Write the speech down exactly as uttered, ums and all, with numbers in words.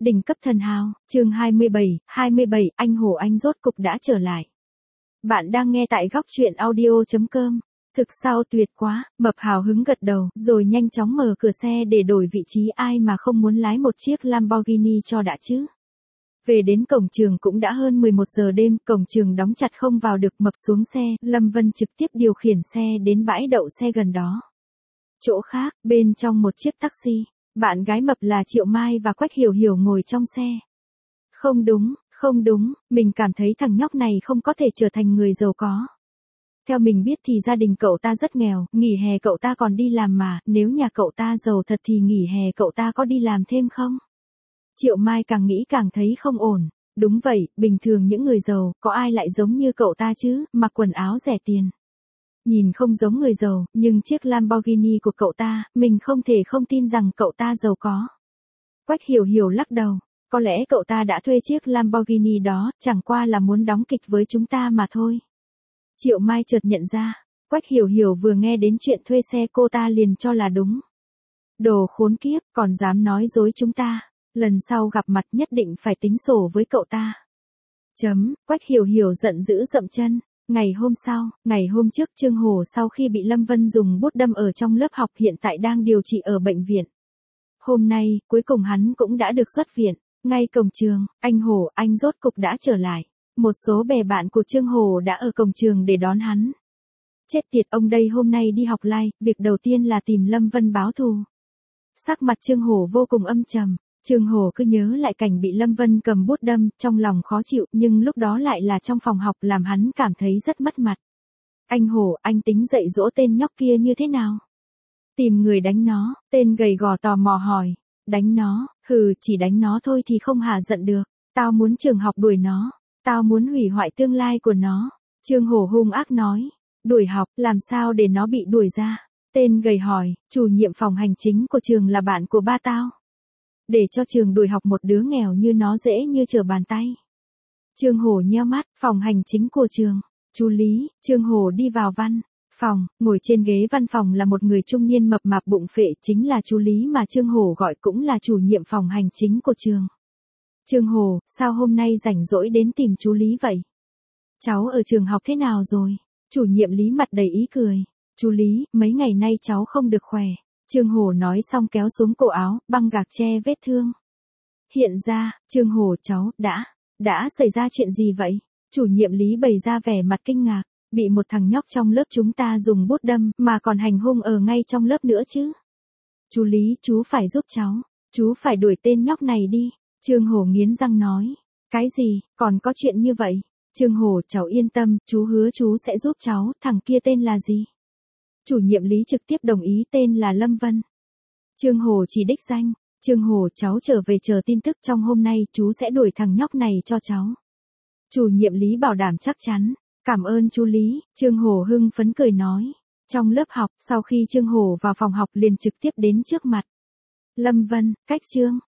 Đỉnh cấp thần hào, chương hai mươi bảy, hai mươi bảy, anh Hồ Anh rốt cục đã trở lại. Bạn đang nghe tại góc truyện audio chấm com. Thực sao tuyệt quá, Mập hào hứng gật đầu, rồi nhanh chóng mở cửa xe để đổi vị trí, ai mà không muốn lái một chiếc Lamborghini cho đã chứ. Về đến cổng trường cũng đã hơn mười một giờ đêm, cổng trường đóng chặt không vào được. Mập xuống xe, Lâm Vân trực tiếp điều khiển xe đến bãi đậu xe gần đó. Chỗ khác, bên trong một chiếc taxi, bạn gái Mập là Triệu Mai và Quách Hiểu Hiểu ngồi trong xe. Không đúng, không đúng, mình cảm thấy thằng nhóc này không có thể trở thành người giàu có. Theo mình biết thì gia đình cậu ta rất nghèo, nghỉ hè cậu ta còn đi làm mà, nếu nhà cậu ta giàu thật thì nghỉ hè cậu ta có đi làm thêm không? Triệu Mai càng nghĩ càng thấy không ổn. Đúng vậy, bình thường những người giàu, có ai lại giống như cậu ta chứ, mặc quần áo rẻ tiền. Nhìn không giống người giàu, nhưng chiếc Lamborghini của cậu ta, mình không thể không tin rằng cậu ta giàu có. Quách Hiểu Hiểu lắc đầu, có lẽ cậu ta đã thuê chiếc Lamborghini đó, chẳng qua là muốn đóng kịch với chúng ta mà thôi. Triệu Mai chợt nhận ra, Quách Hiểu Hiểu vừa nghe đến chuyện thuê xe cô ta liền cho là đúng. Đồ khốn kiếp, còn dám nói dối chúng ta, lần sau gặp mặt nhất định phải tính sổ với cậu ta. Chấm, Quách Hiểu Hiểu giận dữ dậm chân. Ngày hôm sau, ngày hôm trước Trương Hổ sau khi bị Lâm Vân dùng bút đâm ở trong lớp học hiện tại đang điều trị ở bệnh viện. Hôm nay, cuối cùng hắn cũng đã được xuất viện. Ngay cổng trường, anh Hổ Anh rốt cục đã trở lại. Một số bè bạn của Trương Hổ đã ở cổng trường để đón hắn. Chết tiệt, ông đây hôm nay đi học lai, việc đầu tiên là tìm Lâm Vân báo thù. Sắc mặt Trương Hổ vô cùng âm trầm. Trương Hổ cứ nhớ lại cảnh bị Lâm Vân cầm bút đâm, trong lòng khó chịu, nhưng lúc đó lại là trong phòng học làm hắn cảm thấy rất mất mặt. Anh Hổ, anh tính dạy dỗ tên nhóc kia như thế nào? Tìm người đánh nó, tên gầy gò tò mò hỏi. Đánh nó, hừ, chỉ đánh nó thôi thì không hả giận được. Tao muốn trường học đuổi nó, tao muốn hủy hoại tương lai của nó. Trương Hổ hung ác nói. Đuổi học, làm sao để nó bị đuổi ra? Tên gầy hỏi, chủ nhiệm phòng hành chính của trường là bạn của ba tao. Để cho trường đuổi học một đứa nghèo như nó dễ như trở bàn tay. Trương Hổ nheo mắt, phòng hành chính của trường. Chú Lý, Trương Hổ đi vào văn phòng, ngồi trên ghế văn phòng là một người trung niên mập mạp bụng phệ, chính là chú Lý mà Trương Hổ gọi cũng là chủ nhiệm phòng hành chính của trường. Trương Hổ, sao hôm nay rảnh rỗi đến tìm chú Lý vậy? Cháu ở trường học thế nào rồi? Chủ nhiệm Lý mặt đầy ý cười. Chú Lý, mấy ngày nay cháu không được khỏe. Trương Hổ nói xong kéo xuống cổ áo, băng gạc che vết thương. Hiện ra, Trương Hổ cháu, đã, đã xảy ra chuyện gì vậy? Chủ nhiệm Lý bày ra vẻ mặt kinh ngạc, bị một thằng nhóc trong lớp chúng ta dùng bút đâm, mà còn hành hung ở ngay trong lớp nữa chứ. Chú Lý, chú phải giúp cháu, chú phải đuổi tên nhóc này đi. Trương Hổ nghiến răng nói, cái gì, còn có chuyện như vậy? Trương Hổ cháu yên tâm, chú hứa chú sẽ giúp cháu, thằng kia tên là gì? Chủ nhiệm Lý trực tiếp đồng ý, tên là Lâm Vân. Trương Hổ chỉ đích danh. Trương Hổ cháu trở về chờ tin tức trong hôm nay, chú sẽ đuổi thằng nhóc này cho cháu. Chủ nhiệm Lý bảo đảm chắc chắn. Cảm ơn chú Lý, Trương Hổ hưng phấn cười nói. Trong lớp học, sau khi Trương Hổ vào phòng học liền trực tiếp đến trước mặt Lâm Vân, cách Trương,